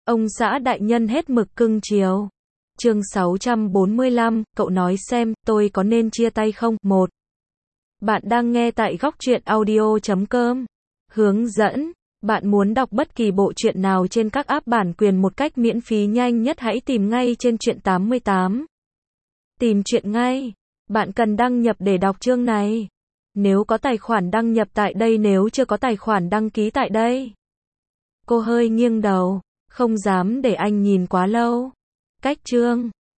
Ông xã đại nhân hết mực cưng chiều. Chương 645, cậu nói xem, tôi có nên chia tay không? 1. Bạn đang nghe tại góc truyện audio.com. Hướng dẫn. Bạn muốn đọc bất kỳ bộ truyện nào trên các app bản quyền một cách miễn phí nhanh nhất, hãy tìm ngay trên truyện 88. Tìm truyện ngay. Bạn cần đăng nhập để đọc chương này. Nếu có tài khoản đăng nhập tại đây, nếu chưa có tài khoản đăng ký tại đây. Cô hơi nghiêng đầu, không dám để anh nhìn quá lâu. Cách chương.